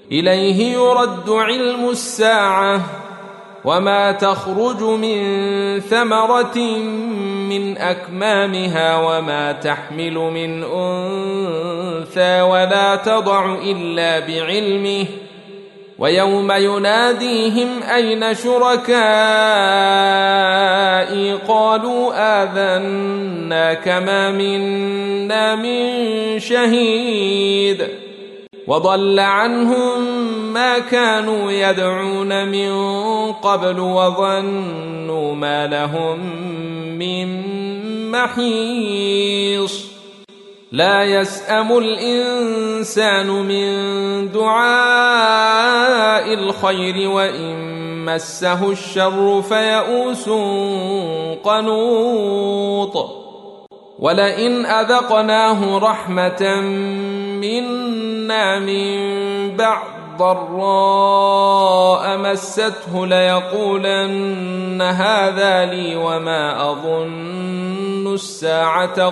إليه يرد علم الساعة وما تخرج من ثمرة من أكمامها وما تحمل من أنثى ولا تضع إلا بعلمه ويوم يناديهم أين شركائي قالوا آذناك ما منا من شهيد وضل عنهم ما كانوا يدعون من قبل وظنوا ما لهم من محيص لا يسأم الإنسان من دعاء الخير وإن مسه الشر فيئوس قنوط ولئن أذقناه رحمة منا من بعد ضراء مسته ليقولن هذا لي وما أظن الساعة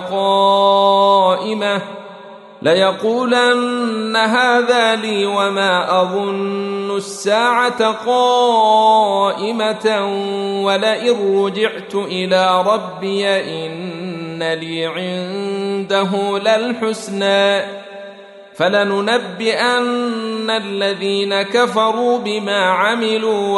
قائمة ولئن رجعت إلى ربي إن لي عنده للحسنى فلننبئن الذين كفروا بما عملوا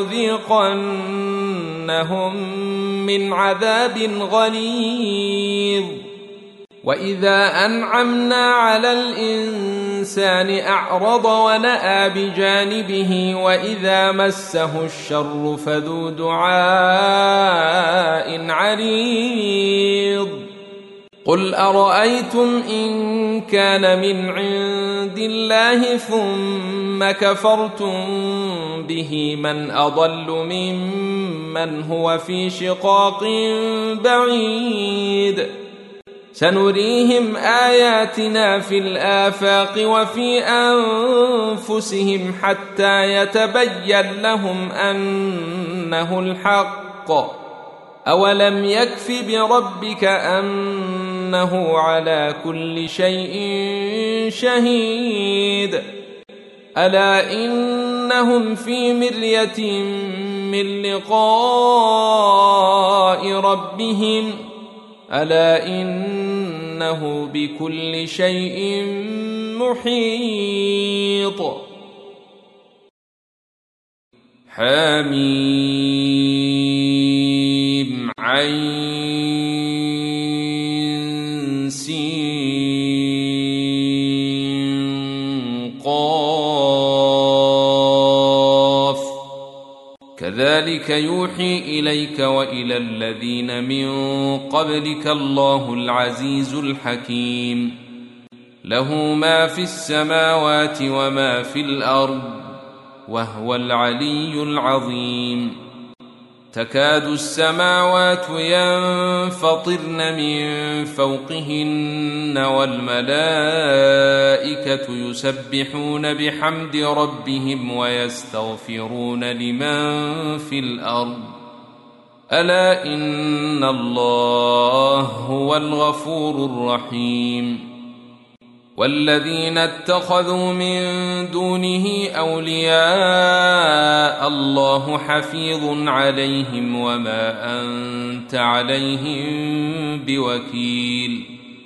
ولنذيقنهم من عذاب غليظ وإذا أنعمنا على الإنسان أعرض ونأى بجانبه وإذا مسه الشر فذو دعاء عريض قل أرأيتم إن كان من عند الله ثم كفرتم به من أضل ممن هو في شقاق بعيد سنريهم آياتنا في الآفاق وفي أنفسهم حتى يتبين لهم أنه الحق أولم يكف بربك أنه على كل شيء شهيد ألا إنهم في مرية من لقاء ربهم ألا إنه بكل شيء محيط حميم عين سين قاف كذلك يوحي إليك وإلى الذين من قبلك الله العزيز الحكيم له ما في السماوات وما في الأرض وهو العلي العظيم تكاد السماوات ينفطرن من فوقهن والملائكة يسبحون بحمد ربهم ويستغفرون لمن في الأرض ألا إن الله هو الغفور الرحيم والذين اتخذوا من دونه أولياء الله حفيظ عليهم وما أنت عليهم بوكيل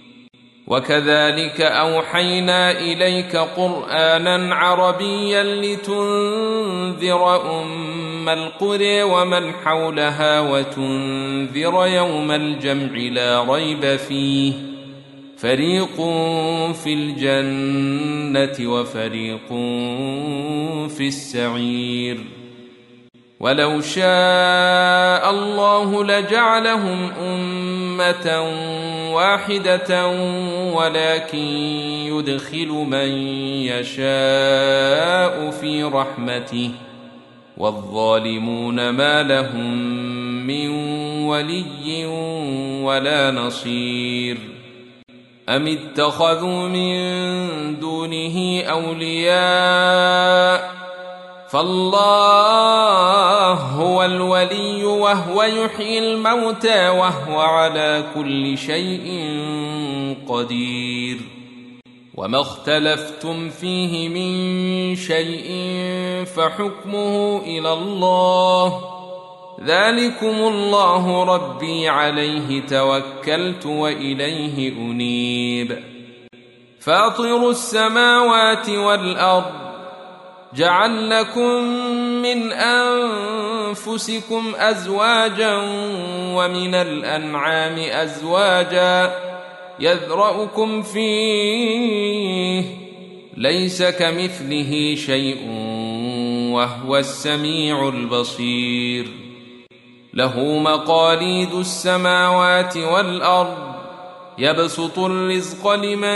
وكذلك أوحينا إليك قرآنا عربيا لتنذر أم القرى ومن حولها وتنذر يوم الجمع لا ريب فيه فريق في الجنة وفريق في السعير ولو شاء الله لجعلهم أمة واحدة ولكن يدخل من يشاء في رحمته والظالمون ما لهم من ولي ولا نصير أم اتخذوا من دونه أولياء فالله هو الولي وهو يحيي الموتى وهو على كل شيء قدير وما اختلفتم فيه من شيء فحكمه إلى الله، ذلكم الله ربي عليه توكلت وإليه أنيب. فاطر السماوات والأرض، جعل لكم من أنفسكم أزواجا ومن الأنعام أزواجا يذرأكم فيه، ليس كمثله شيء وهو السميع البصير. له مقاليد السماوات والأرض، يبسط الرزق لمن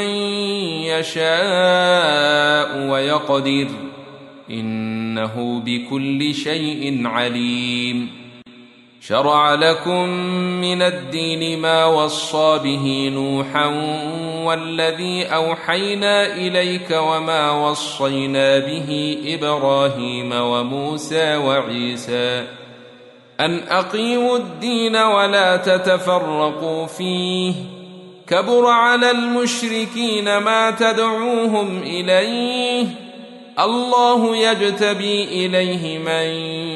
يشاء ويقدر، إنه بكل شيء عليم. شرع لكم من الدين ما وصى به نوحا والذي أوحينا إليك وما وصينا به إبراهيم وموسى وعيسى، أن أقيموا الدين ولا تتفرقوا فيه، كبر على المشركين ما تدعوهم إليه، الله يجتبي إليه من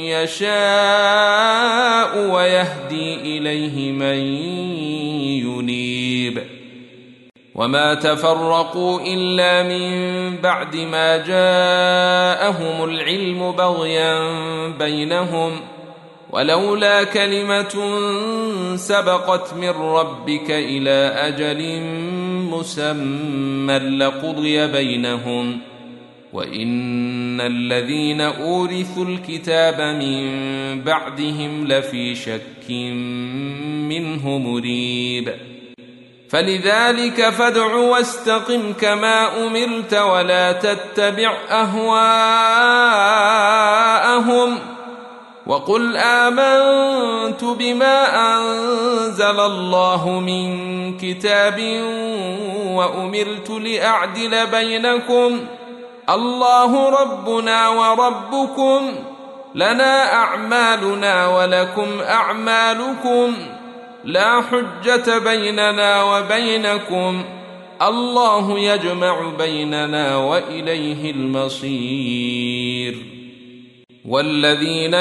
يشاء ويهدي إليه من ينيب. وما تفرقوا إلا من بعد ما جاءهم العلم بغيا بينهم، ولولا كلمة سبقت من ربك إلى أجل مسمى لقضي بينهم، وإن الذين أورثوا الكتاب من بعدهم لفي شك منه مريب. فلذلك فادع واستقم كما أمرت ولا تتبع أهواءهم، وقل آمنت بما أنزل الله من كتاب وأمرت لأعدل بينكم، الله ربنا وربكم، لنا أعمالنا ولكم أعمالكم، لا حجة بيننا وبينكم، الله يجمع بيننا وإليه المصير. والذين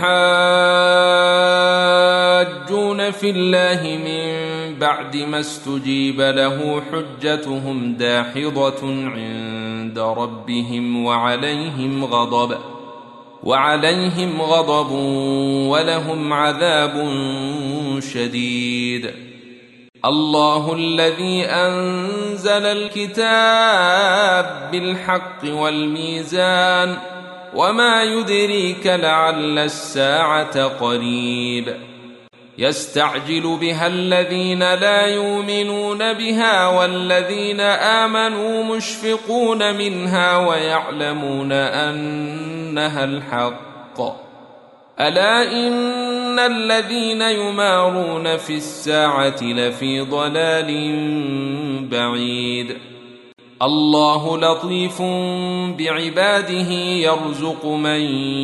يحاجون في الله من بعد ما استجيب له حجتهم داحضة عند ربهم وعليهم غضب ولهم عذاب شديد. الله الذي أنزل الكتاب بالحق والميزان، وما يدريك لعل الساعة قريب. يستعجل بها الذين لا يؤمنون بها والذين آمنوا مشفقون منها ويعلمون أنها الحق، ألا إن الذين يمارون في الساعة لفي ضلال بعيد. الله لطيف بعباده يرزق من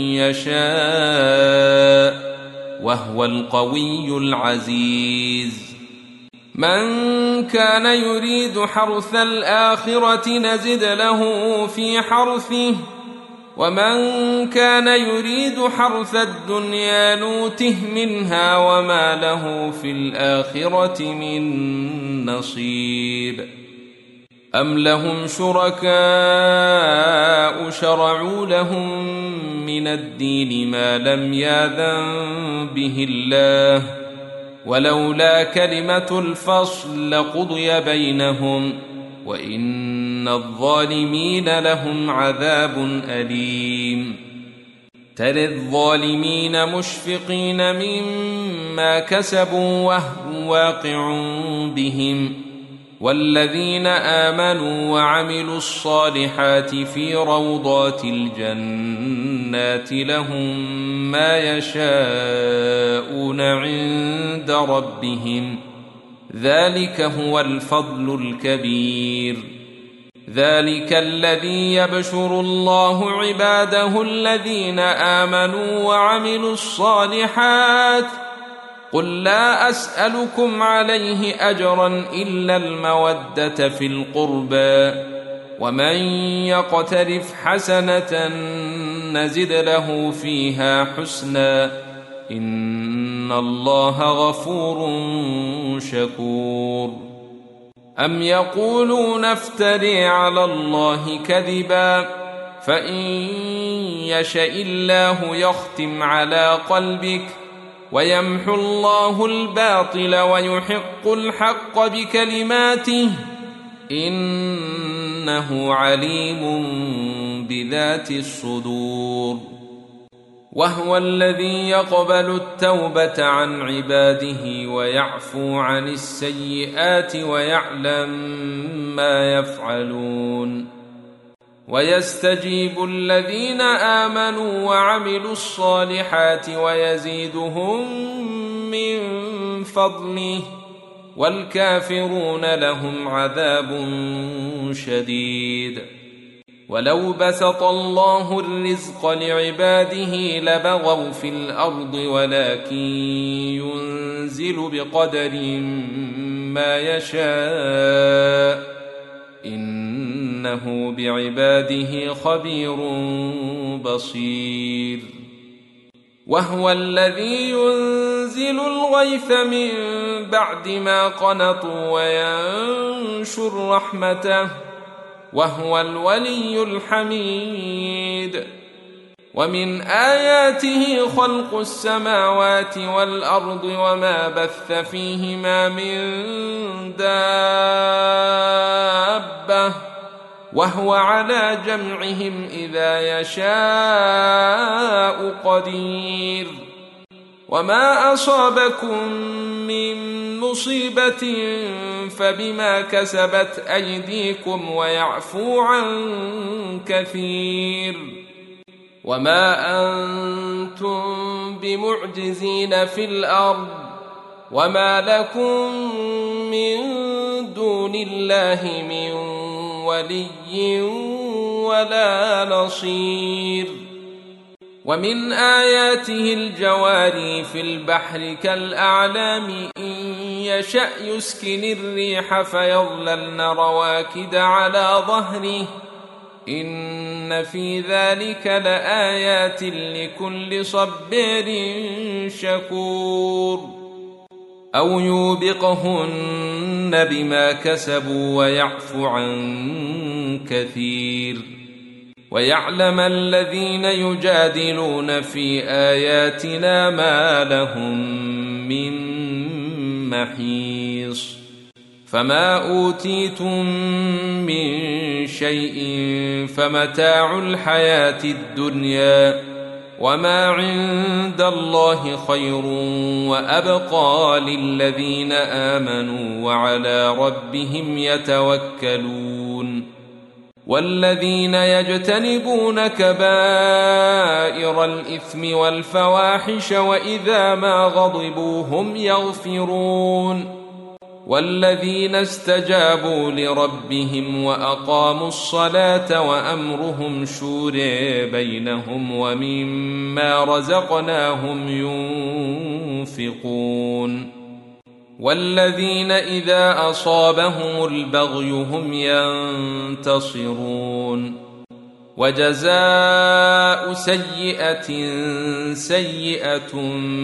يشاء وهو القوي العزيز. من كان يريد حرث الآخرة نزد له في حرثه، ومن كان يريد حرث الدنيا نوته منها وما له في الآخرة من نصيب. أم لهم شركاء شرعوا لهم من الدين ما لم يأذن به الله، ولولا كلمة الفصل لقضي بينهم، وإن الظالمين لهم عذاب أليم. ترى الظالمين مشفقين مما كسبوا وهو واقع بهم، والذين آمنوا وعملوا الصالحات في روضات الجنات لهم ما يشاءون عند ربهم، ذلك هو الفضل الكبير. ذلك الذي يبشر الله عباده الذين آمنوا وعملوا الصالحات. قل لا أسألكم عليه أجرا إلا المودة في القربى، ومن يقترف حسنة نزد له فيها حسنا إن الله غفور شكور. أم يقولون افتري على الله كذبا فإن يشاء الله يختم على قلبك ويمحو الله الباطل ويحق الحق بكلماته إنه عليم بذات الصدور. وهو الذي يقبل التوبة عن عباده ويعفو عن السيئات ويعلم ما يفعلون. ويستجيب الذين آمنوا وعملوا الصالحات ويزيدهم من فضله والكافرون لهم عذاب شديد. ولو بسط الله الرزق لعباده لبغوا في الأرض ولكن ينزل بقدر ما يشاء إنه بعباده خبير بصير. وهو الذي ينزل الغيث من بعد ما قنطوا وينشر رحمته وهو الولي الحميد. ومن آياته خلق السماوات والأرض وما بث فيهما من دابة وهو على جمعهم إذا يشاء قدير. وما أصابكم من مصيبة فبما كسبت أيديكم ويعفو عن كثير. وما أنتم بمعجزين في الأرض وما لكم من دون الله من ولي ولا نصير. ومن آياته الجواري في البحر كالأعلام إن يشأ يسكن الريح فيظللن رواكد على ظهره إن في ذلك لآيات لكل صبار شكور. أو يوبقهن بما كسبوا ويعفو عن كثير. ويعلم الذين يجادلون في آياتنا ما لهم من محيص. فما أوتيتم من شيء فمتاع الحياة الدنيا وما عند الله خير وأبقى للذين آمنوا وعلى ربهم يتوكلون. والذين يجتنبون كبائر الإثم والفواحش وإذا ما غضبوا هم يغفرون. والذين استجابوا لربهم وأقاموا الصلاة وأمرهم شورى بينهم ومما رزقناهم ينفقون. والذين إذا أصابهم البغي هم ينتصرون. وجزاء سيئة سيئة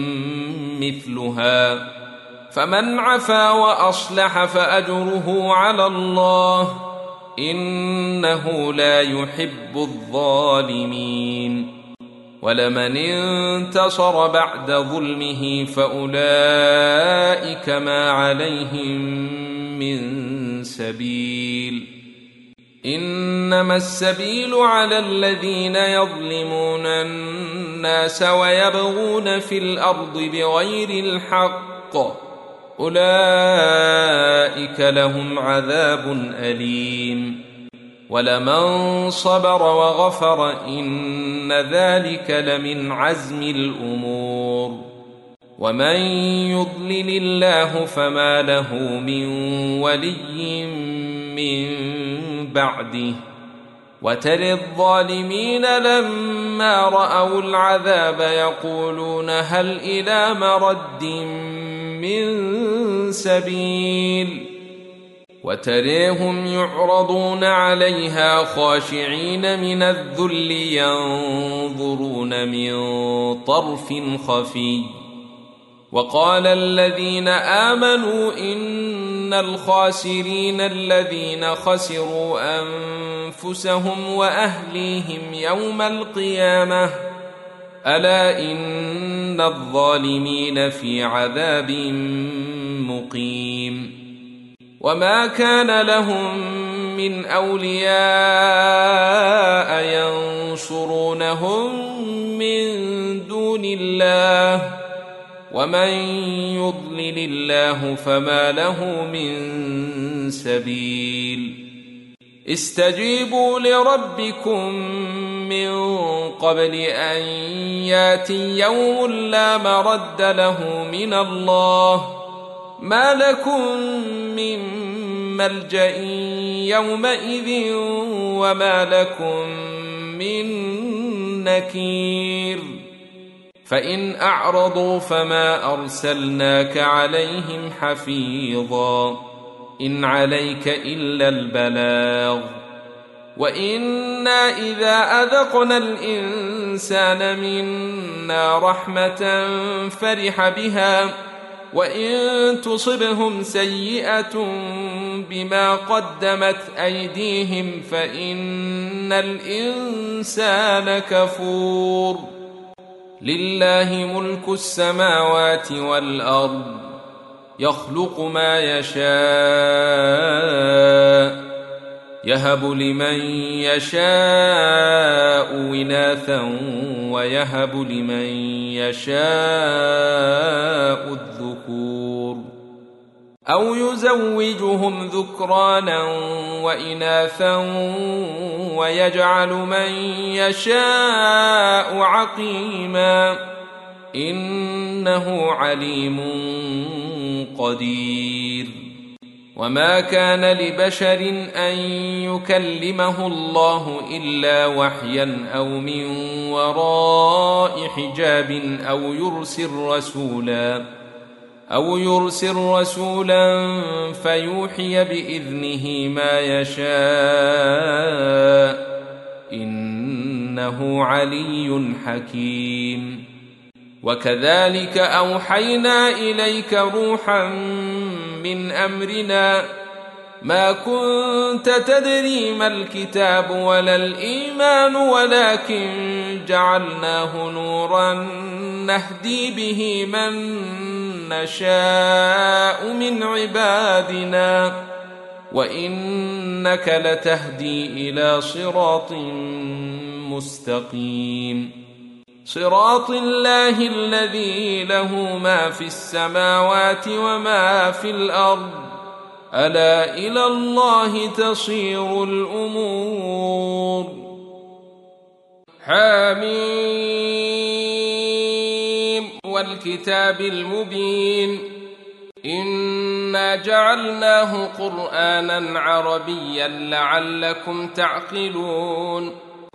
مثلها فمن عفا وأصلح فأجره على الله إنه لا يحب الظالمين. ولمن انتصر بعد ظلمه فأولئك ما عليهم من سبيل. إنما السبيل على الذين يظلمون الناس ويبغون في الأرض بغير الحق أولئك لهم عذاب أليم. ولمن صبر وغفر إن ذلك لمن عزم الأمور. ومن يضلل الله فما له من ولي من بعده. وترى الظالمين لما رأوا العذاب يقولون هل إلى مرد من سبيل وتريهم يعرضون عليها خاشعين من الذل ينظرون من طرف خفي. وقال الذين آمنوا إن الخاسرين الذين خسروا أنفسهم وأهليهم يوم القيامة ألا إن الظالمين في عذاب مقيم. وما كان لهم من أولياء ينصرونهم من دون الله ومن يضلل الله فما له من سبيل. استجيبوا لربكم من قبل أن ياتي يوم لا مرد له من الله ما لكم من ملجأ يومئذ وما لكم من نكير. فإن أعرضوا فما أرسلناك عليهم حفيظا إن عليك إلا البلاغ. وإنا إذا أذقنا الإنسان منا رحمة فرح بها وإن تصبهم سيئة بما قدمت أيديهم فإن الإنسان كفور. لله ملك السماوات والأرض يخلق ما يشاء يهب لمن يشاء إناثا ويهب لمن يشاء الذكور أو يزوجهم ذكرانا وإناثا ويجعل من يشاء عقيما إنه عليم قدير. وما كان لبشر أن يكلمه الله إلا وحيا أو من وراء حجاب أو يرسل رسولا فيوحي بإذنه ما يشاء إنه علي حكيم. وكذلك أوحينا إليك روحا من أمرنا ما كنت تدري ما الكتاب ولا الإيمان ولكن جعلناه نورا نهدي به من نشاء من عبادنا وإنك لتهدي إلى صراط مستقيم. صراط الله الذي له ما في السماوات وما في الأرض ألا إلى الله تصير الأمور. حميم والكتاب المبين إنا جعلناه قرآنا عربيا لعلكم تعقلون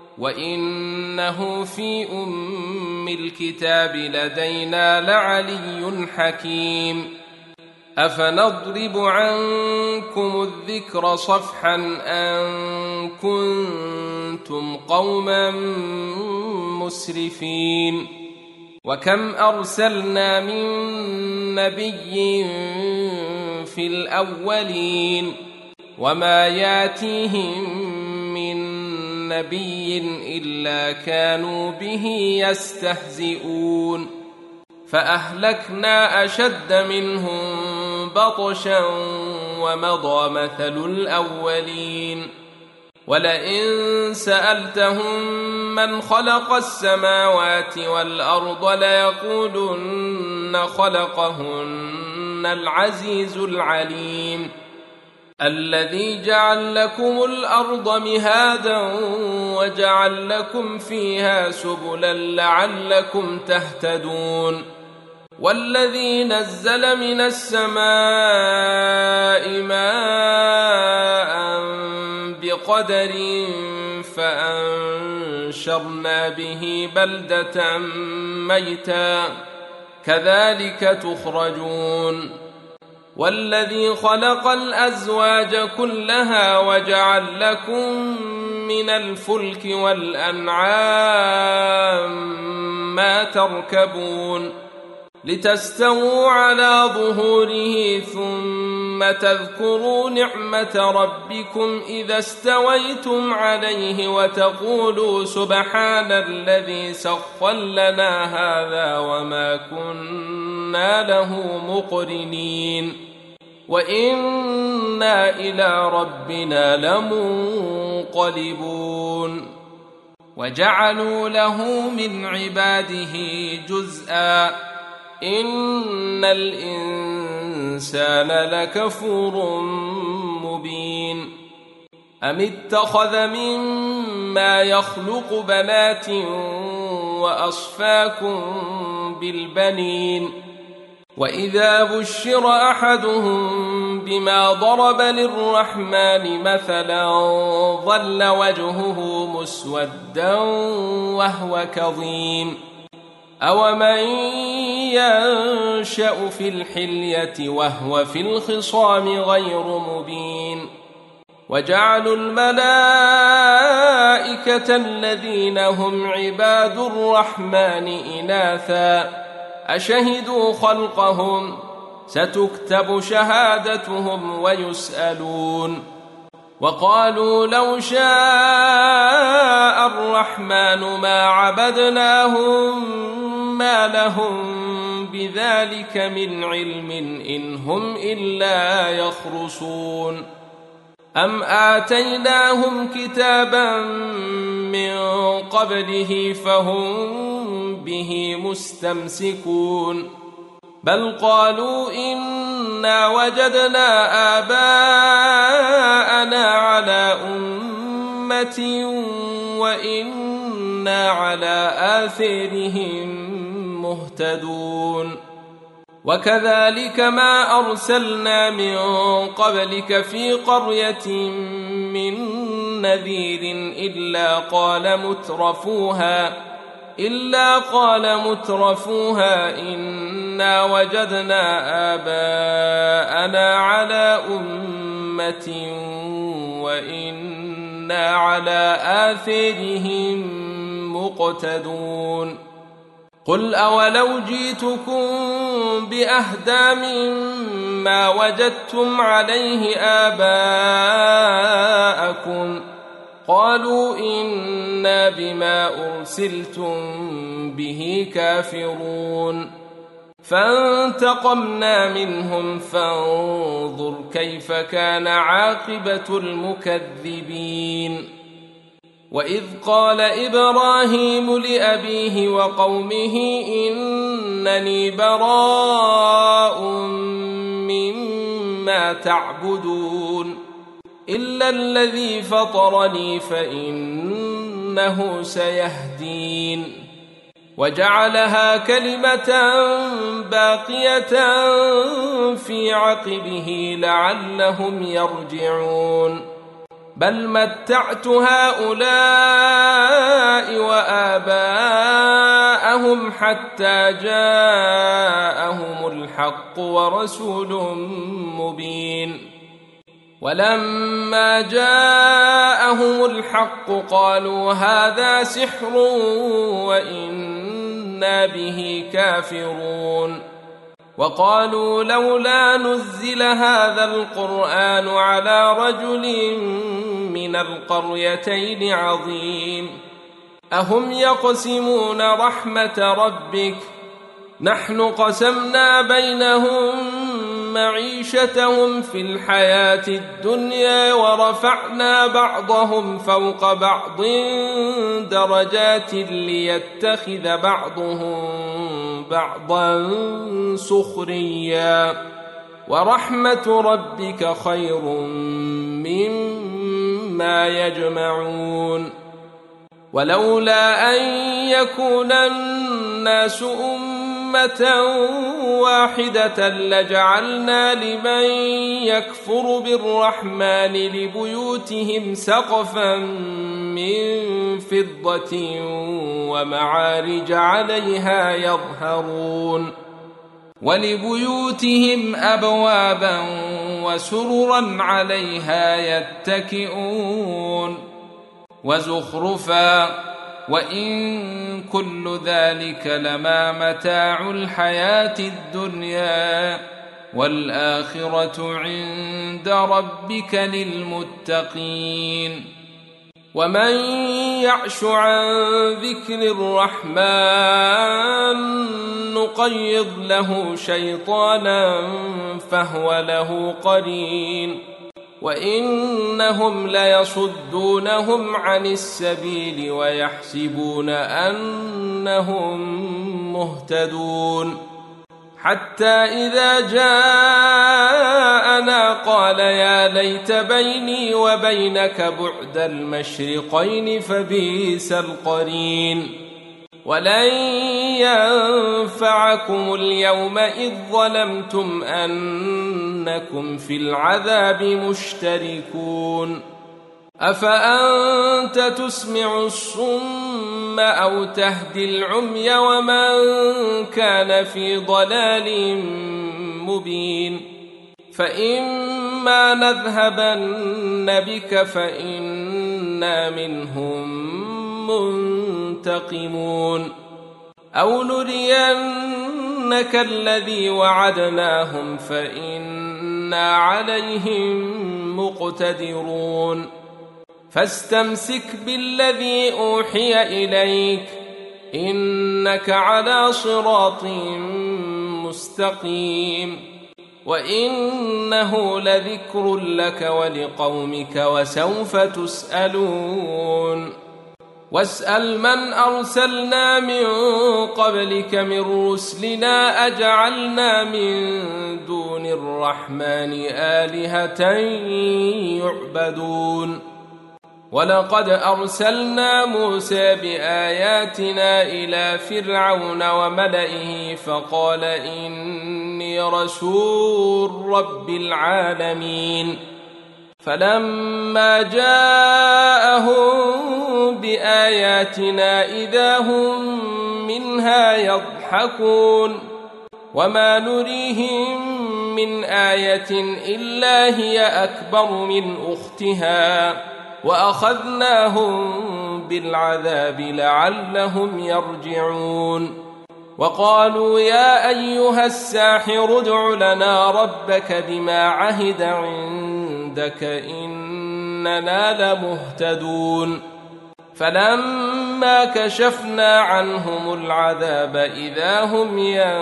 وإنه في أم الكتاب لدينا لعلي حكيم. أفنضرب عنكم الذكر صفحا أن كنتم قوما مسرفين. وكم أرسلنا من نبي في الأولين وما ياتيهم من نبي إلا كانوا به يستهزئون فأهلكنا أشد منهم بطشا ومضى مثل الأولين. ولئن سألتهم من خلق السماوات والأرض ليقولن خلقهن العزيز العليم الذي جعل لكم الأرض مهادا وجعل لكم فيها سبلا لعلكم تهتدون. والذي نزل من السماء ماء بقدر فأنشرنا به بلدة ميتا كذلك تخرجون. والذي خلق الأزواج كلها وجعل لكم من الفلك والأنعام ما تركبون لتستووا على ظهوره ثم تذكروا نعمة ربكم إذا استويتم عليه وتقولوا سبحان الذي سخر لنا هذا وما كنا له مقرنين وإنا إلى ربنا لمنقلبون وجعلوا له من عباده جزءا إن الإنسان لكفور مبين أم اتخذ مما يخلق بنات وأصفاكم بالبنين وإذا بشر أحدهم بما ضرب للرحمن مثلا ظل وجهه مسودا وهو كظيم أومن ينشأ في الحلية وهو في الخصام غير مبين وجعلوا الملائكة الذين هم عباد الرحمن إناثا أشهدوا خلقهم ستكتب شهادتهم ويسألون وقالوا لو شاء الرحمن ما عبدناهم ما لهم بذلك من علم إن هم إلا يخرصون أم آتيناهم كتابا من قبله فهم به مستمسكون بل قالوا إنا وجدنا آباءنا على أمة وإنا على آثارهم مهتدون وكذلك ما أرسلنا من قبلك في قرية من نذير إلا قال مترفوها إنا وجدنا آباءنا على أمة وإنا على آثارهم مقتدون قل أولو جئتكم بأهدى مما وجدتم عليه آباءكم قالوا إنا بما أرسلتم به كافرون فانتقمنا منهم فانظر كيف كان عاقبة المكذبين وإذ قال إبراهيم لأبيه وقومه إنني براء مما تعبدون إلا الذي فطرني فإنه سيهدين وجعلها كلمة باقية في عقبه لعلهم يرجعون بل متعت هؤلاء وآباءهم حتى جاءهم الحق ورسول مبين ولما جاءهم الحق قالوا هذا سحر وإنا به كافرون وقالوا لولا نزل هذا القرآن على رجل من القريتين عظيم أهم يقسمون رحمة ربك نحن قسمنا بينهم معيشتهم في الحياة الدنيا ورفعنا بعضهم فوق بعض درجات ليتخذ بعضهم بعضا سخريا ورحمة ربك خير مما يجمعون ولولا أن يكون الناس أمة واحدة لجعلنا لمن يكفر بالرحمن لبيوتهم سقفا من فضة ومعارج عليها يظهرون ولبيوتهم أبوابا وسررا عليها يتكئون وزخرفا وإن كل ذلك لما متاع الحياة الدنيا والآخرة عند ربك للمتقين. ومن يعش عن ذكر الرحمن نقيض له شيطانا فهو له قرين وإنهم ليصدونهم عن السبيل ويحسبون أنهم مهتدون حتى إذا جاءنا قال يا ليت بيني وبينك بعد المشرقين فبئس القرين. ولن ينفعكم اليوم إذ ظلمتم أنكم في العذاب مشتركون. أفأنت تسمع الصم أو تهدي العمي ومن كان في ضلال مبين. فإما نذهبن بك فإنا منهم منتقمون أو نرينك الذي وعدناهم فإنا عليهم مقتدرون. فاستمسك بالذي أوحي إليك إنك على صراط مستقيم وإنه لذكر لك ولقومك وسوف تسألون. واسأل من أرسلنا من قبلك من رسلنا أجعلنا من دون الرحمن آلهة يعبدون. ولقد أرسلنا موسى بآياتنا إلى فرعون وملئه فقال إني رسول رب العالمين. فلما جاءهم بآياتنا إذا هم منها يضحكون وما نريهم من آية إلا هي أكبر من أختها وأخذناهم بالعذاب لعلهم يرجعون. وقالوا يا أيها الساحر ادع لنا ربك بما عهد عندك إننا لمهتدون. فلما كشفنا عنهم العذاب إذا هم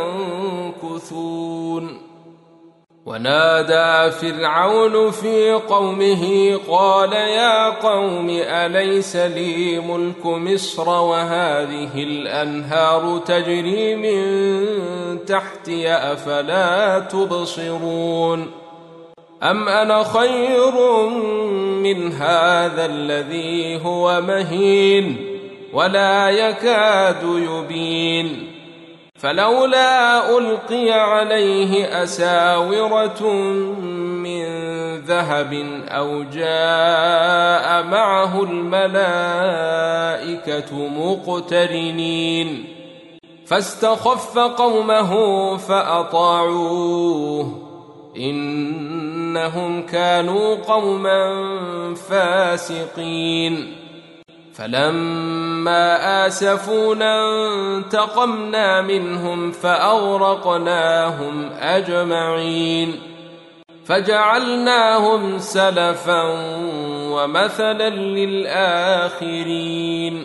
ينكثون. ونادى فرعون في قومه قال يا قوم أليس لي ملك مصر وهذه الأنهار تجري من تحتي أفلا تبصرون. أم أنا خير من هذا الذي هو مهين ولا يكاد يبين. فلولا ألقي عليه أساورة من ذهب أو جاء معه الملائكة مقترنين. فاستخف قومه فأطاعوه إنهم كانوا قوما فاسقين. فلما آسفونا انتقمنا منهم فأغرقناهم أجمعين فجعلناهم سلفا ومثلا للآخرين.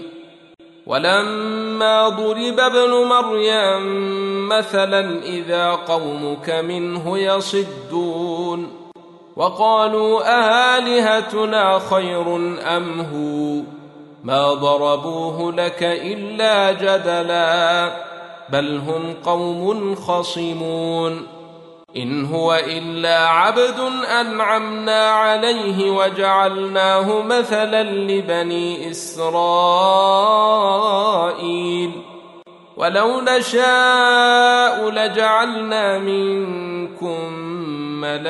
ولما ضرب ابن مريم مثلا إذا قومك منه يصدون وقالوا أآلهتنا خير أم هو ما ضربوه لك إلا جدلا بل هم قوم خصمون. إن هو إلا عبد أنعمنا عليه وجعلناه مثلا لبني إسرائيل. ولو نشاء لجعلنا منكم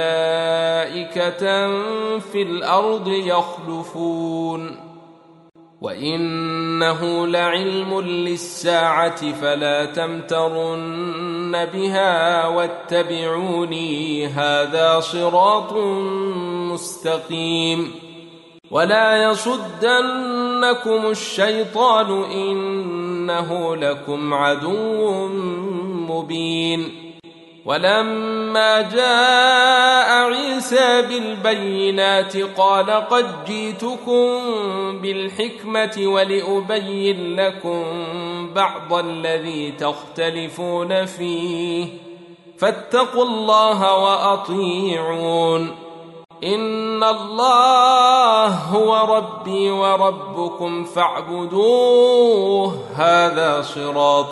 ملائكة في الأرض يخلفون وإنه لعلم للساعة فلا تمترن بها واتبعوني هذا صراط مستقيم. ولا يصدنكم الشيطان إنه لكم عدو مبين. ولما جاء عيسى بالبينات قال قد جئتكم بالحكمة ولأبين لكم بعض الذي تختلفون فيه فاتقوا الله وأطيعون. إن الله هو ربي وربكم فاعبدوه هذا صراط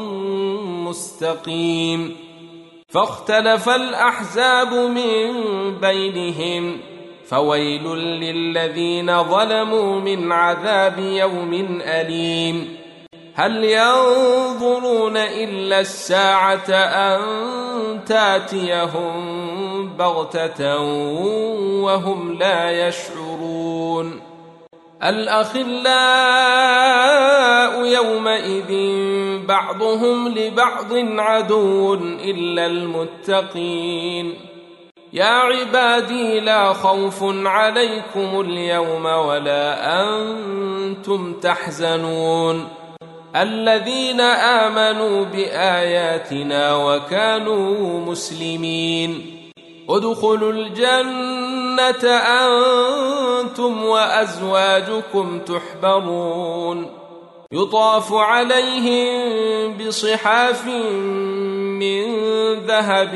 مستقيم. فاختلف الأحزاب من بينهم فويل للذين ظلموا من عذاب يوم أليم. هل ينظرون إلا الساعة أن تاتيهم بغتة وهم لا يشعرون. الأخلاء يومئذ بعضهم لبعض عدو إلا المتقين. يا عبادي لا خوف عليكم اليوم ولا أنتم تحزنون الذين آمنوا بآياتنا وكانوا مسلمين. ادخلوا الجنة أنتم وأزواجكم تحبرون يطاف عليهم بصحاف من ذهب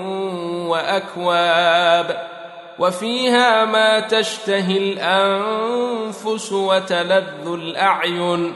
وأكواب وفيها ما تشتهي الأنفس وتلذ الأعين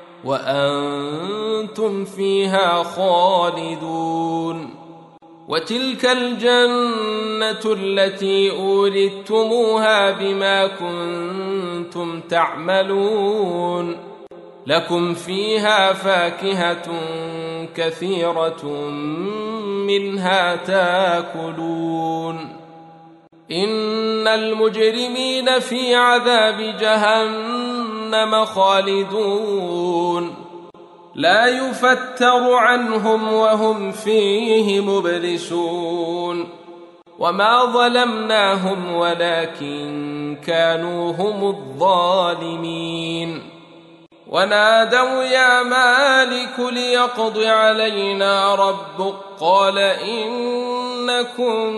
وأنتم فيها خالدون. وتلك الجنة التي أورثتموها بما كنتم تعملون لكم فيها فاكهة كثيرة منها تاكلون. إن المجرمين في عذاب جهنم خالدون لا يفتر عنهم وهم فيه مبلسون. وما ظلمناهم ولكن كانوا هم الظالمين. ونادوا يا مالك ليقض علينا ربك قال إنكم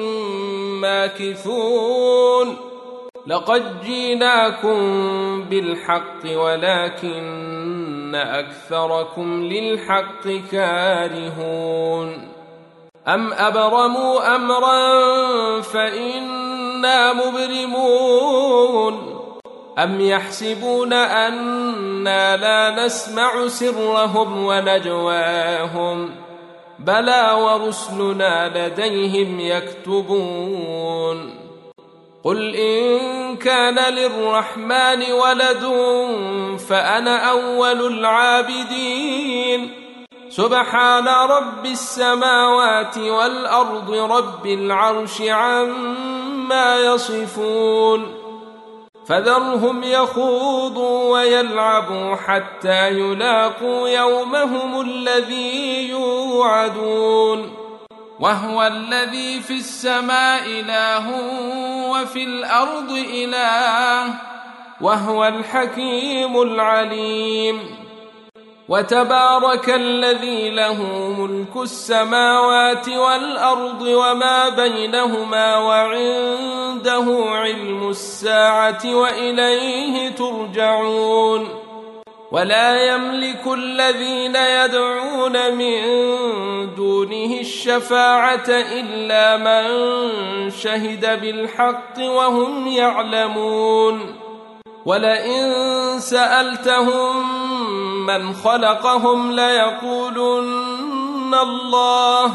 ماكثون. لقد جئناكم بالحق ولكن أكثركم للحق كارهون. أم أبرموا أمرا فإنا مبرمون أم يحسبون أنا لا نسمع سرهم ونجواهم بلى ورسلنا لديهم يكتبون. قل إن كان للرحمن ولد فأنا أول العابدين. سبحان رب السماوات والأرض رب العرش عما يصفون. فذرهم يخوضوا ويلعبوا حتى يلاقوا يومهم الذي يوعدون. وهو الذي في السماء إله وفي الأرض إله وهو الحكيم العليم. وتبارك الذي له ملك السماوات والأرض وما بينهما وعنده علم الساعة وإليه ترجعون. ولا يملك الذين يدعون من دونه الشفاعة إلا من شهد بالحق وهم يعلمون. ولئن سألتهم من خلقهم ليقولن الله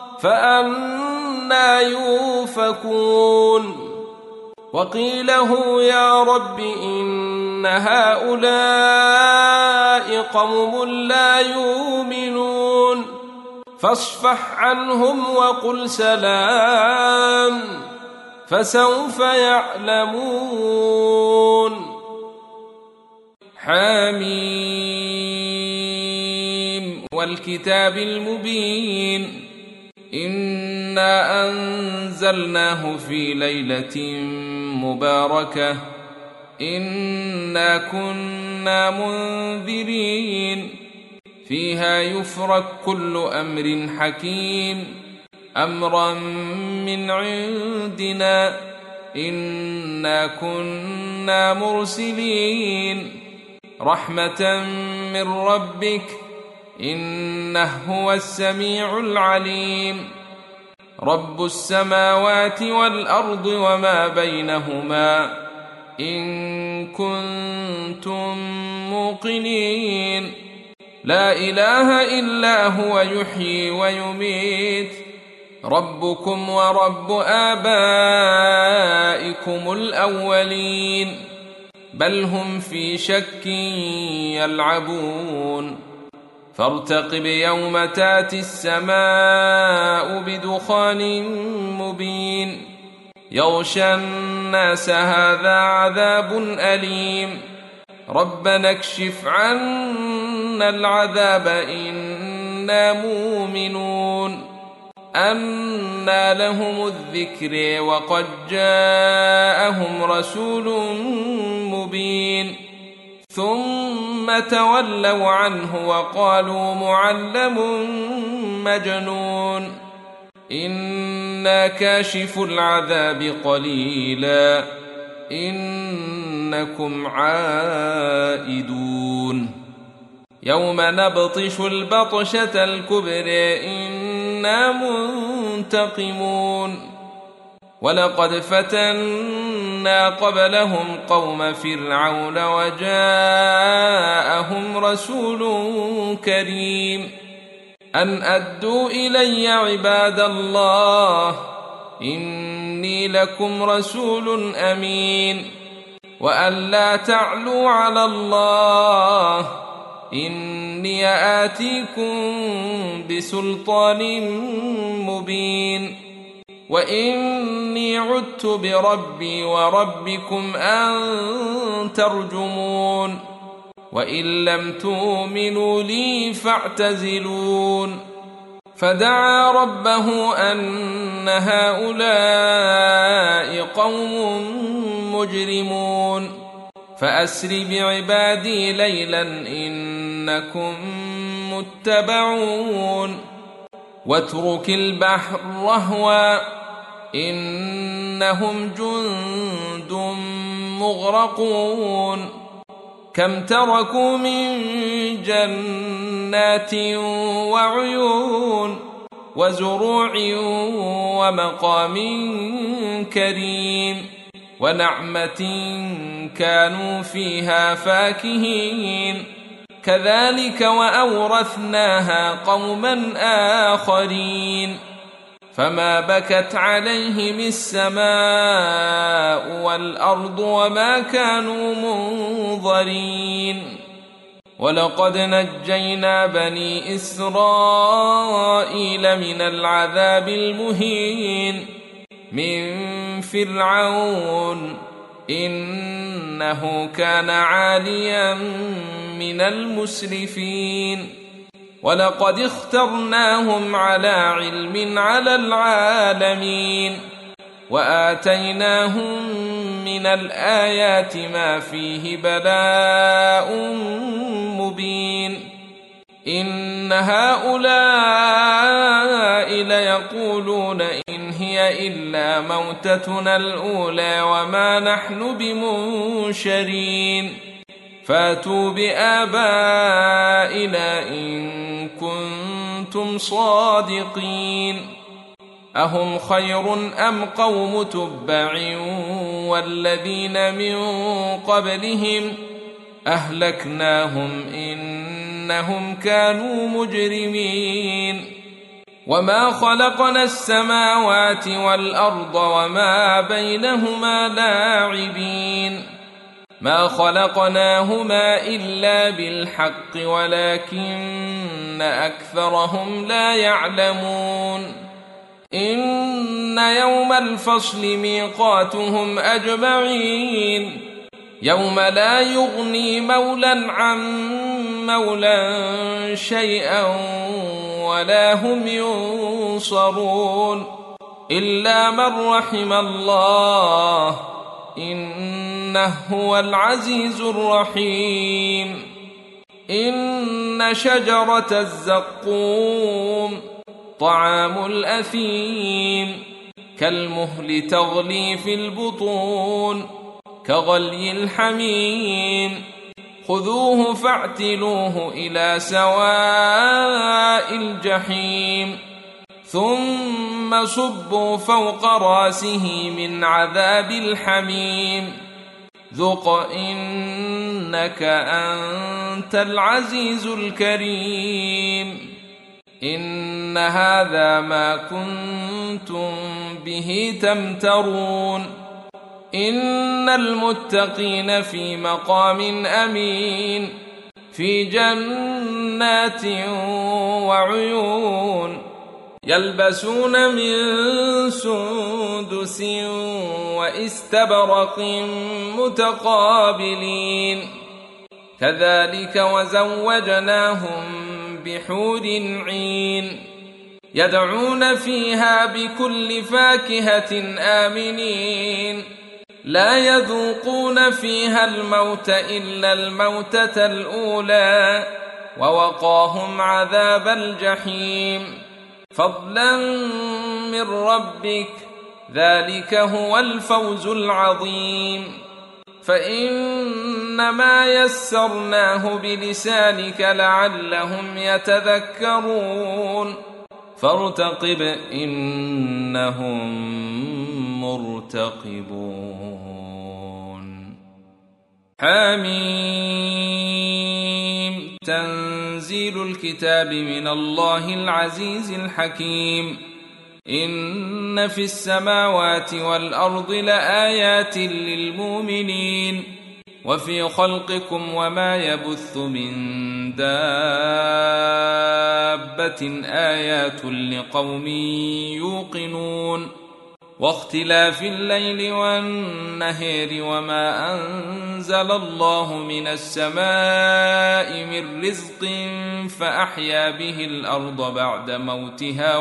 فأنى يؤفكون. وقيله يا رب إن هؤلاء قوم لا يؤمنون فاصفح عنهم وقل سلام فسوف يعلمون. حميم والكتاب المبين إنا أنزلناه في ليلة مباركة إنا كنا منذرين فيها يفرق كل أمر حكيم أمرا من عندنا إنا كنا مرسلين رحمة من ربك إنه هو السميع العليم رب السماوات والأرض وما بينهما إن كنتم موقنين لا إله إلا هو يحيي ويميت ربكم ورب آبائكم الأولين بل هم في شك يلعبون فارتقب يوم تاتي السماء بدخان مبين يغشى الناس هذا عذاب أليم ربنا اكشف عنا العذاب إنا مؤمنون أنى لهم الذكر وقد جاءهم رسول مبين ثم تولوا عنه وقالوا معلم مجنون إنا كاشف العذاب قليلا إنكم عائدون يوم نبطش البطشة الكبرى إنا منتقمون ولقد فتنا قبلهم قوم فرعون وجاءهم رسول كريم أن أدوا إلي عباد الله إني لكم رسول أمين وأن لا تعلوا على الله إني آتيكم بسلطان مبين وإني عدت بربي وربكم أن ترجمون وإن لم تؤمنوا لي فاعتزلون فدعا ربه أن هؤلاء قوم مجرمون فأسر بعبادي ليلا إنكم متبعون واترك البحر رهوا إنهم جند مغرقون كم تركوا من جنات وعيون وزروع ومقام كريم ونعمة كانوا فيها فاكهين كذلك وأورثناها قوما آخرين فما بكت عليهم السماء والأرض وما كانوا منظرين ولقد نجينا بني إسرائيل من العذاب المهين من فرعون إنه كان عاليا من المسرفين ولقد اخترناهم على علم على العالمين وآتيناهم من الآيات ما فيه بلاء مبين إن هؤلاء ليقولون إن هي إلا موتتنا الأولى وما نحن بمنشرين فاتوا بآبائنا إن كنتم صادقين أهم خير أم قوم تبع والذين من قبلهم أهلكناهم إنهم كانوا مجرمين وما خلقنا السماوات والأرض وما بينهما لاعبين ما خلقناهما إلا بالحق ولكن أكثرهم لا يعلمون إن يوم الفصل ميقاتهم أجمعين يوم لا يغني مولى عن مولى شيئا ولا هم ينصرون إلا من رحم الله إنه هو العزيز الرحيم. إن شجرة الزقوم طعام الأثيم كالمهل تغلي في البطون كغلي الحميم خذوه فاعتلوه إلى سواء الجحيم ثم صبوا فوق راسه من عذاب الحميم ذق إنك أنت العزيز الكريم. إن هذا ما كنتم به تمترون. إن المتقين في مقام أمين في جنات وعيون يلبسون من سندس واستبرق متقابلين كذلك وزوجناهم بحور عين يدعون فيها بكل فاكهة آمنين لا يذوقون فيها الموت إلا الموتة الأولى ووقاهم عذاب الجحيم فضلا من ربك ذلك هو الفوز العظيم. فإنما يسرناه بلسانك لعلهم يتذكرون فارتقب إنهم مرتقبون. حميم تنزيل الكتاب من الله العزيز الحكيم. إن في السماوات والأرض لآيات للمؤمنين وفي خلقكم وما يبث من دابة آيات لقوم يوقنون واختلاف الليل والنهار وما أنزل الله من السماء من رزق فأحيا به الأرض بعد موتها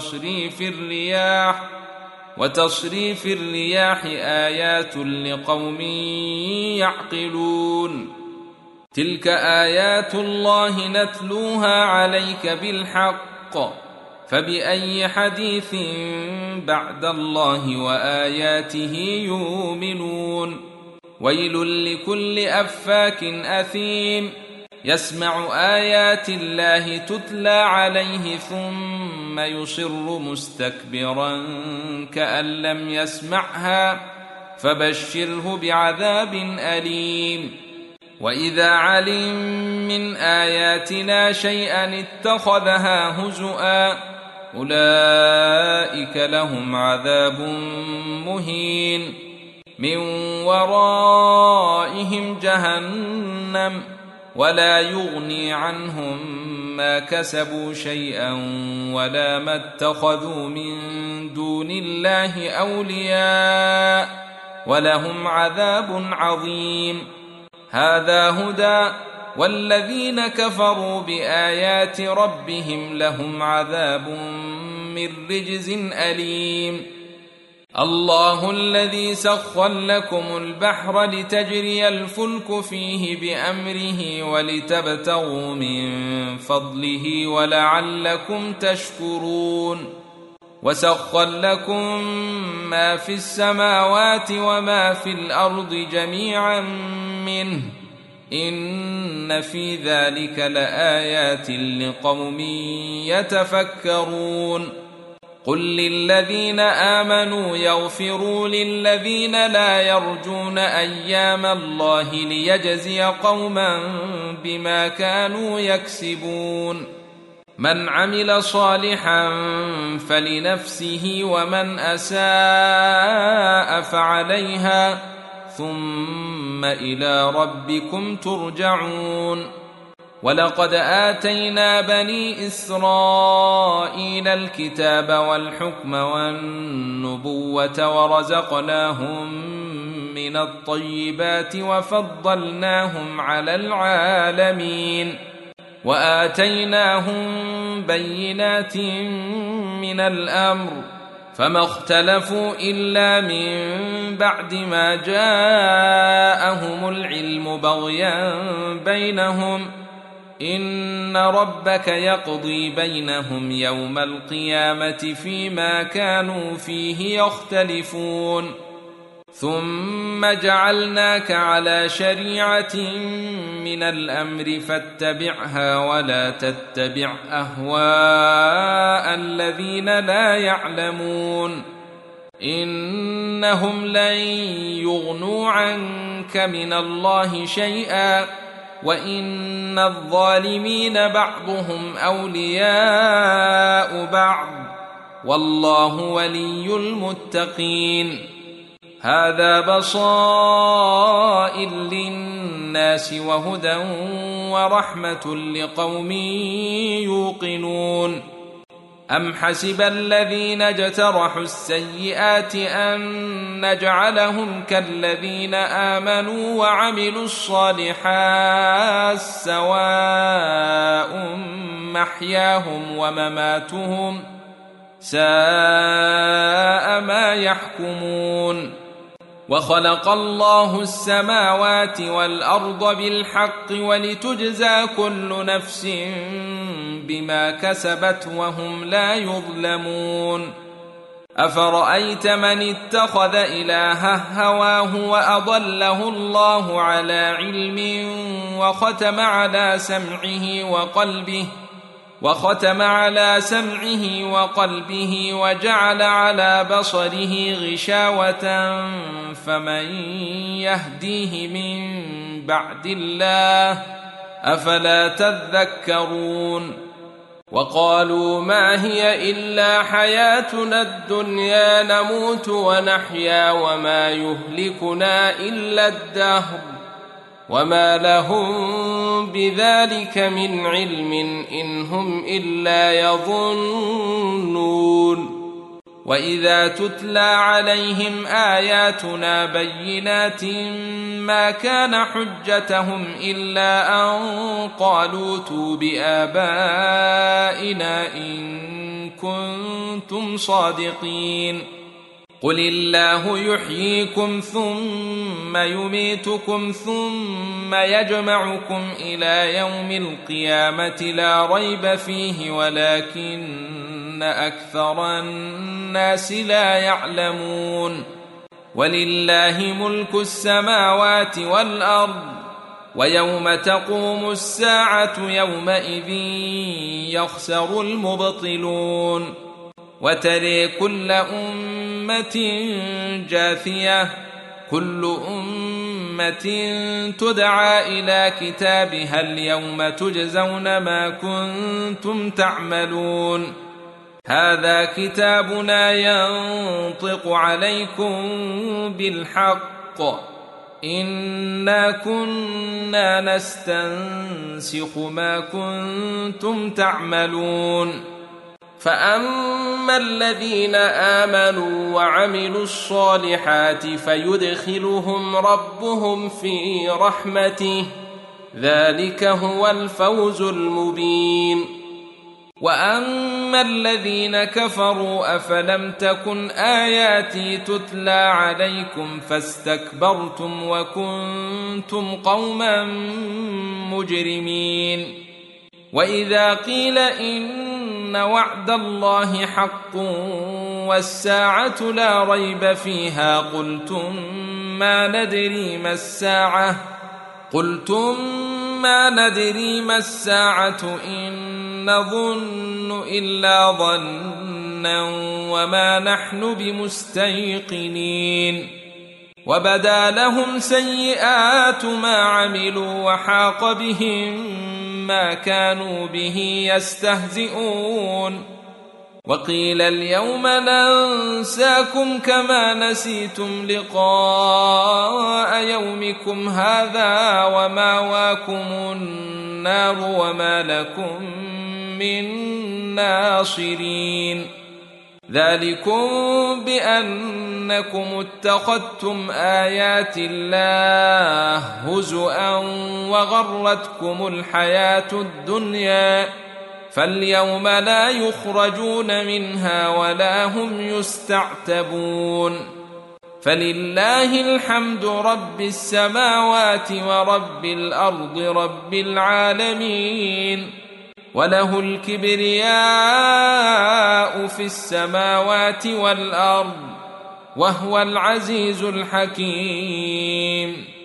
وتصريف الرياح آيات لقوم يعقلون. تلك آيات الله نتلوها عليك بالحق فبأي حديث بعد الله وآياته يؤمنون. ويل لكل أفاك أثيم يسمع آيات الله تتلى عليه ثم يصر مستكبرا كأن لم يسمعها فبشره بعذاب أليم. وإذا علم من آياتنا شيئا اتخذها هزؤا أولئك لهم عذاب مهين من ورائهم جهنم ولا يغني عنهم ما كسبوا شيئا ولا ما اتخذوا من دون الله أولياء ولهم عذاب عظيم. هذا هدى والذين كفروا بآيات ربهم لهم عذاب من رجز أليم. الله الذي سخر لكم البحر لتجري الفلك فيه بأمره ولتبتغوا من فضله ولعلكم تشكرون. وسخر لكم ما في السماوات وما في الأرض جميعا منه إن في ذلك لآيات لقوم يتفكرون. قل للذين آمنوا يغفروا للذين لا يرجون أيام الله ليجزي قوما بما كانوا يكسبون. من عمل صالحا فلنفسه ومن أساء فعليها ثم إلى ربكم ترجعون. ولقد آتينا بني إسرائيل الكتاب والحكم والنبوة ورزقناهم من الطيبات وفضلناهم على العالمين وآتيناهم بينات من الأمر فما اختلفوا إلا من بعد ما جاءهم العلم بغيا بينهم إن ربك يقضي بينهم يوم القيامة فيما كانوا فيه يختلفون ثم جعلناك على شريعة من الأمر فاتبعها ولا تتبع أهواء الذين لا يعلمون إنهم لن يغنوا عنك من الله شيئا وإن الظالمين بعضهم أولياء بعض والله ولي المتقين هذا بصائر للناس وهدى ورحمة لقوم يوقنون أم حسب الذين اجترحوا السيئات أن نجعلهم كالذين آمنوا وعملوا الصالحات سواء محياهم ومماتهم ساء ما يحكمون وخلق الله السماوات والأرض بالحق ولتجزى كل نفس بما كسبت وهم لا يظلمون أفرأيت من اتخذ إلهه هواه وأضله الله على علم وختم على سمعه وقلبه وجعل على بصره غشاوة فمن يهديه من بعد الله أفلا تذكرون وقالوا ما هي إلا حياتنا الدنيا نموت ونحيا وما يهلكنا إلا الدهر وما لهم بذلك من علم إن هم إلا يظنون وإذا تتلى عليهم آياتنا بينات ما كان حجتهم إلا أن قالوا ائتوا بآبائنا إن كنتم صادقين قل الله يحييكم ثم يميتكم ثم يجمعكم إلى يوم القيامة لا ريب فيه ولكن أكثر الناس لا يعلمون ولله ملك السماوات والأرض ويوم تقوم الساعة يومئذ يخسر المبطلون وترى كل أمة جاثية كل أمة تدعى إلى كتابها اليوم تجزون ما كنتم تعملون هذا كتابنا ينطق عليكم بالحق إنا كنا نستنسخ ما كنتم تعملون فأما الذين آمنوا وعملوا الصالحات فيدخلهم ربهم في رحمته ذلك هو الفوز المبين وأما الذين كفروا أفلم تكن آياتي تتلى عليكم فاستكبرتم وكنتم قوما مجرمين وإذا قيل إن وعد الله حق والساعة لا ريب فيها قلتم ما ندري ما الساعة إن نظن إلا ظنا وما نحن بمستيقنين وبدا لهم سيئات ما عملوا وحاق بهم ما كانوا به يستهزئون وقيل اليوم ننساكم كما نسيتم لقاء يومكم هذا ومأواكم النار وما لكم من ناصرين ذلكم بأنكم اتخذتم آيات الله هزؤا وغرتكم الحياة الدنيا فاليوم لا يخرجون منها ولا هم يستعتبون فلله الحمد رب السماوات ورب الأرض رب العالمين وله الكبرياء في السماوات والأرض وهو العزيز الحكيم